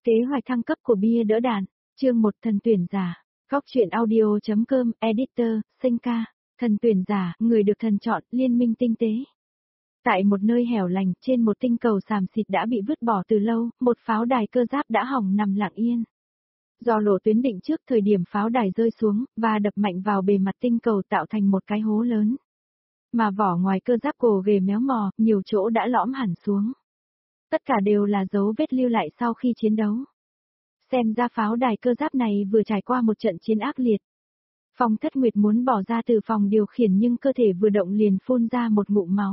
Kế hoạch thăng cấp của bia đỡ đạn, chương 1 thần tuyển giả, góc truyện audio.com, editor, Senka, thần tuyển giả, người được thần chọn, liên minh tinh tế. Tại một nơi hẻo lánh, trên một tinh cầu xàm xịt đã bị vứt bỏ từ lâu, một pháo đài cơ giáp đã hỏng nằm lặng yên. Do lộ tuyến định trước thời điểm pháo đài rơi xuống, và đập mạnh vào bề mặt tinh cầu tạo thành một cái hố lớn. Mà vỏ ngoài cơ giáp cổ ghề méo mò, nhiều chỗ đã lõm hẳn xuống. Tất cả đều là dấu vết lưu lại sau khi chiến đấu. Xem ra pháo đài cơ giáp này vừa trải qua một trận chiến ác liệt. Phong Thất Nguyệt muốn bỏ ra từ phòng điều khiển nhưng cơ thể vừa động liền phun ra một ngụm máu.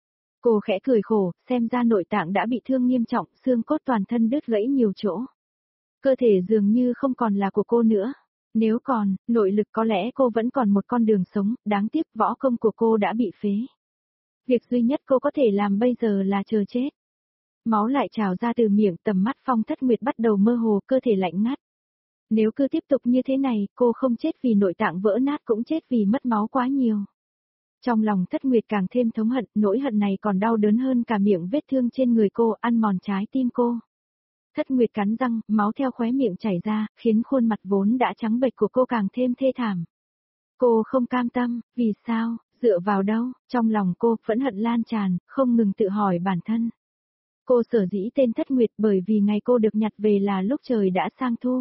Cô khẽ cười khổ, xem ra nội tạng đã bị thương nghiêm trọng, xương cốt toàn thân đứt gãy nhiều chỗ. Cơ thể dường như không còn là của cô nữa. Nếu còn, nội lực có lẽ cô vẫn còn một con đường sống, đáng tiếc võ công của cô đã bị phế. Việc duy nhất cô có thể làm bây giờ là chờ chết. Máu lại trào ra từ miệng, tầm mắt Phong Thất Nguyệt bắt đầu mơ hồ, cơ thể lạnh ngắt. Nếu cứ tiếp tục như thế này, cô không chết vì nội tạng vỡ nát cũng chết vì mất máu quá nhiều. Trong lòng Thất Nguyệt càng thêm thống hận, nỗi hận này còn đau đớn hơn cả miệng vết thương trên người cô, ăn mòn trái tim cô. Thất Nguyệt cắn răng, máu theo khóe miệng chảy ra, khiến khuôn mặt vốn đã trắng bệch của cô càng thêm thê thảm. Cô không cam tâm, vì sao, dựa vào đâu, trong lòng cô phẫn hận lan tràn, không ngừng tự hỏi bản thân. Cô sở dĩ tên Thất Nguyệt bởi vì ngày cô được nhặt về là lúc trời đã sang thu.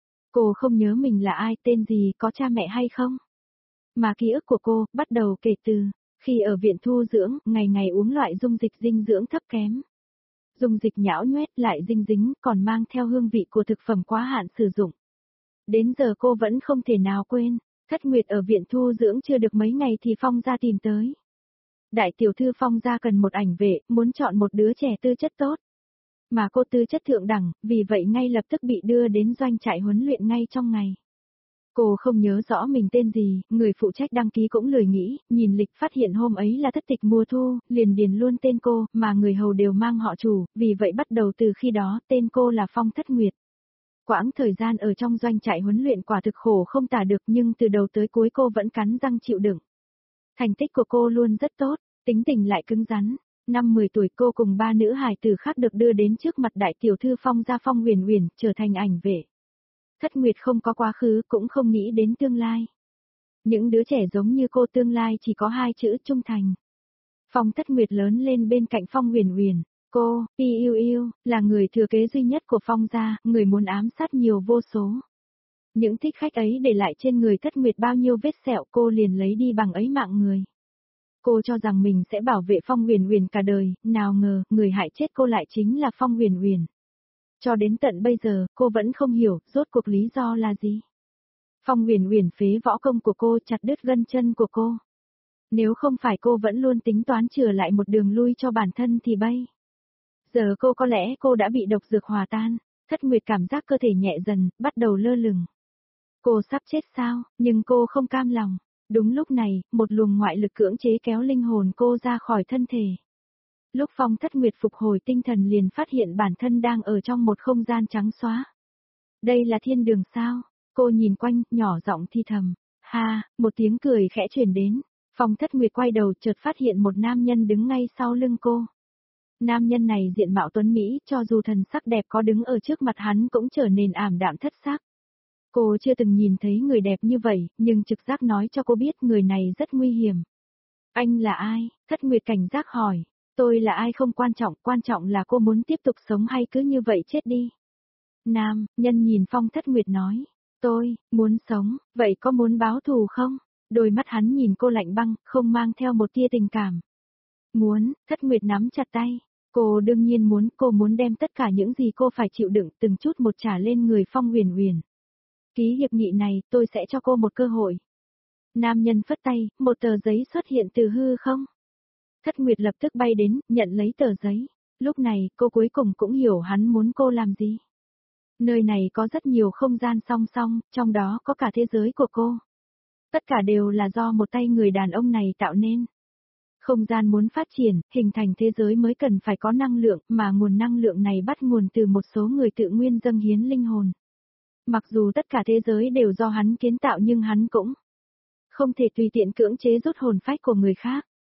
Cô không nhớ mình là ai, tên gì, có cha mẹ hay không. Mà ký ức của cô bắt đầu kể từ khi ở viện thu dưỡng, ngày ngày uống loại dung dịch dinh dưỡng thấp kém. Dung dịch nhão nhoét lại dinh dính, còn mang theo hương vị của thực phẩm quá hạn sử dụng. Đến giờ cô vẫn không thể nào quên, Thất Nguyệt ở viện thu dưỡng chưa được mấy ngày thì Phong gia tìm tới. Đại tiểu thư Phong gia cần một ảnh vệ, muốn chọn một đứa trẻ tư chất tốt. Mà cô tư chất thượng đẳng, vì vậy ngay lập tức bị đưa đến doanh trại huấn luyện ngay trong ngày. Cô không nhớ rõ mình tên gì, người phụ trách đăng ký cũng lười nghĩ, nhìn lịch phát hiện hôm ấy là thất tịch mùa thu, liền điền luôn tên cô, mà người hầu đều mang họ chủ, vì vậy bắt đầu từ khi đó, tên cô là Phong Thất Nguyệt. Quãng thời gian ở trong doanh trại huấn luyện quả thực khổ không tả được nhưng từ đầu tới cuối cô vẫn cắn răng chịu đựng. Thành tích của cô luôn rất tốt, tính tình lại cứng rắn. Năm 10 tuổi cô cùng 3 nữ hài tử khác được đưa đến trước mặt đại tiểu thư Phong gia Phong Huyền Huyền, trở thành ảnh vệ. Thất Nguyệt không có quá khứ cũng không nghĩ đến tương lai. Những đứa trẻ giống như cô tương lai chỉ có 2 chữ trung thành. Phong Thất Nguyệt lớn lên bên cạnh Phong Huyền Huyền. Cô, yêu yêu, là người thừa kế duy nhất của Phong gia, người muốn ám sát nhiều vô số. Những thích khách ấy để lại trên người Thất Nguyệt bao nhiêu vết sẹo cô liền lấy đi bằng ấy mạng người. Cô cho rằng mình sẽ bảo vệ Phong Huyền Huyền cả đời, nào ngờ, người hại chết cô lại chính là Phong Huyền Huyền. Cho đến tận bây giờ, cô vẫn không hiểu, rốt cuộc lý do là gì. Phong Huyền Huyền phế võ công của cô, chặt đứt gân chân của cô. Nếu không phải cô vẫn luôn tính toán chừa lại một đường lui cho bản thân thì bây giờ cô có lẽ cô đã bị độc dược hòa tan. Thất Nguyệt cảm giác cơ thể nhẹ dần, bắt đầu lơ lửng. Cô sắp chết sao, nhưng cô không cam lòng. Đúng lúc này, một luồng ngoại lực cưỡng chế kéo linh hồn cô ra khỏi thân thể. Lúc Phong Thất Nguyệt phục hồi tinh thần liền phát hiện bản thân đang ở trong một không gian trắng xóa. Đây là thiên đường sao? Cô nhìn quanh, nhỏ giọng thi thầm. Ha, một tiếng cười khẽ truyền đến. Phong Thất Nguyệt quay đầu chợt phát hiện một nam nhân đứng ngay sau lưng cô. Nam nhân này diện mạo tuấn Mỹ, cho dù thần sắc đẹp có đứng ở trước mặt hắn cũng trở nên ảm đạm thất sắc. Cô chưa từng nhìn thấy người đẹp như vậy, nhưng trực giác nói cho cô biết người này rất nguy hiểm. Anh là ai? Thất Nguyệt cảnh giác hỏi. Tôi là ai không quan trọng là cô muốn tiếp tục sống hay cứ như vậy chết đi. Nam, nhân nhìn Phong Thất Nguyệt nói. Tôi, muốn sống, vậy có muốn báo thù không? Đôi mắt hắn nhìn cô lạnh băng, không mang theo một tia tình cảm. Muốn, Thất Nguyệt nắm chặt tay. Cô đương nhiên muốn, cô muốn đem tất cả những gì cô phải chịu đựng từng chút một trả lên người Phong Huyền Huyền. Ký hiệp nghị này, tôi sẽ cho cô một cơ hội. Nam nhân phất tay, một tờ giấy xuất hiện từ hư không. Thất Nguyệt lập tức bay đến, nhận lấy tờ giấy. Lúc này, cô cuối cùng cũng hiểu hắn muốn cô làm gì. Nơi này có rất nhiều không gian song song, trong đó có cả thế giới của cô. Tất cả đều là do một tay người đàn ông này tạo nên. Không gian muốn phát triển, hình thành thế giới mới cần phải có năng lượng, mà nguồn năng lượng này bắt nguồn từ một số người tự nguyên dâng hiến linh hồn. Mặc dù tất cả thế giới đều do hắn kiến tạo nhưng hắn cũng không thể tùy tiện cưỡng chế rút hồn phách của người khác.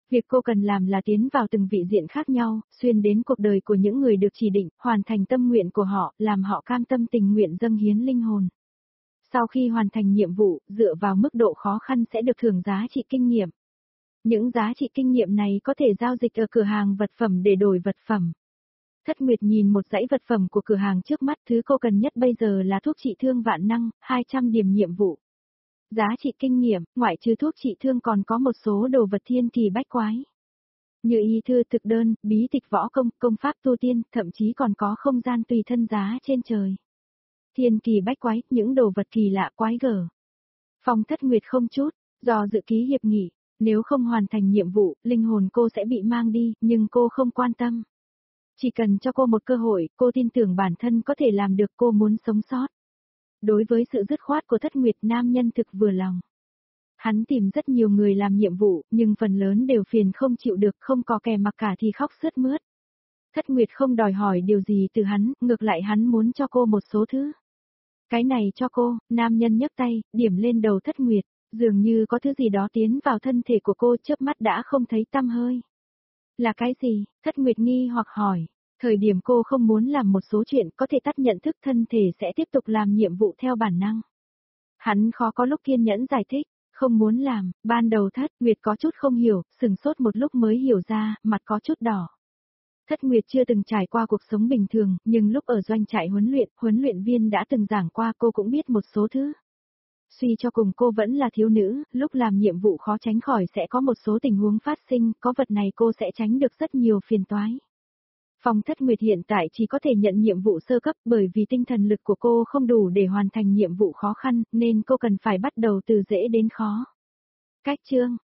Việc cô cần làm là tiến vào từng vị diện khác nhau, xuyên đến cuộc đời của những người được chỉ định, hoàn thành tâm nguyện của họ, làm họ cam tâm tình nguyện dâng hiến linh hồn. Sau khi hoàn thành nhiệm vụ, dựa vào mức độ khó khăn sẽ được thưởng giá trị kinh nghiệm. Những giá trị kinh nghiệm này có thể giao dịch ở cửa hàng vật phẩm để đổi vật phẩm. Thất Nguyệt nhìn một dãy vật phẩm của cửa hàng trước mắt, thứ cô cần nhất bây giờ là thuốc trị thương vạn năng, 200 điểm nhiệm vụ. Giá trị kinh nghiệm, ngoại trừ thuốc trị thương còn có một số đồ vật thiên kỳ bách quái. Như y thư thực đơn, bí tịch võ công, công pháp tu tiên, thậm chí còn có không gian tùy thân giá trên trời. Thiên kỳ bách quái, những đồ vật kỳ lạ quái gở. Phong Thất Nguyệt không chút, do dự ký hiệp nghị, nếu không hoàn thành nhiệm vụ, linh hồn cô sẽ bị mang đi, nhưng cô không quan tâm. Chỉ cần cho cô một cơ hội, cô tin tưởng bản thân có thể làm được, cô muốn sống sót. Đối với sự dứt khoát của Thất Nguyệt, nam nhân thực vừa lòng. Hắn tìm rất nhiều người làm nhiệm vụ, nhưng phần lớn đều phiền không chịu được, không có kẻ mặc cả thì khóc sướt mướt. Thất Nguyệt không đòi hỏi điều gì từ hắn, ngược lại hắn muốn cho cô một số thứ. Cái này cho cô, nam nhân nhấc tay, điểm lên đầu Thất Nguyệt, dường như có thứ gì đó tiến vào thân thể của cô, chớp mắt đã không thấy tăm hơi. Là cái gì? Thất Nguyệt nghi hoặc hỏi. Thời điểm cô không muốn làm một số chuyện có thể tắt nhận thức, thân thể sẽ tiếp tục làm nhiệm vụ theo bản năng. Hắn khó có lúc kiên nhẫn giải thích, không muốn làm, ban đầu Thất Nguyệt có chút không hiểu, sừng sốt một lúc mới hiểu ra, mặt có chút đỏ. Thất Nguyệt chưa từng trải qua cuộc sống bình thường, nhưng lúc ở doanh trại huấn luyện viên đã từng giảng qua, cô cũng biết một số thứ. Suy cho cùng cô vẫn là thiếu nữ, lúc làm nhiệm vụ khó tránh khỏi sẽ có một số tình huống phát sinh, có vật này cô sẽ tránh được rất nhiều phiền toái. Phong Thất Nguyệt hiện tại chỉ có thể nhận nhiệm vụ sơ cấp, bởi vì tinh thần lực của cô không đủ để hoàn thành nhiệm vụ khó khăn, nên cô cần phải bắt đầu từ dễ đến khó. Cách chương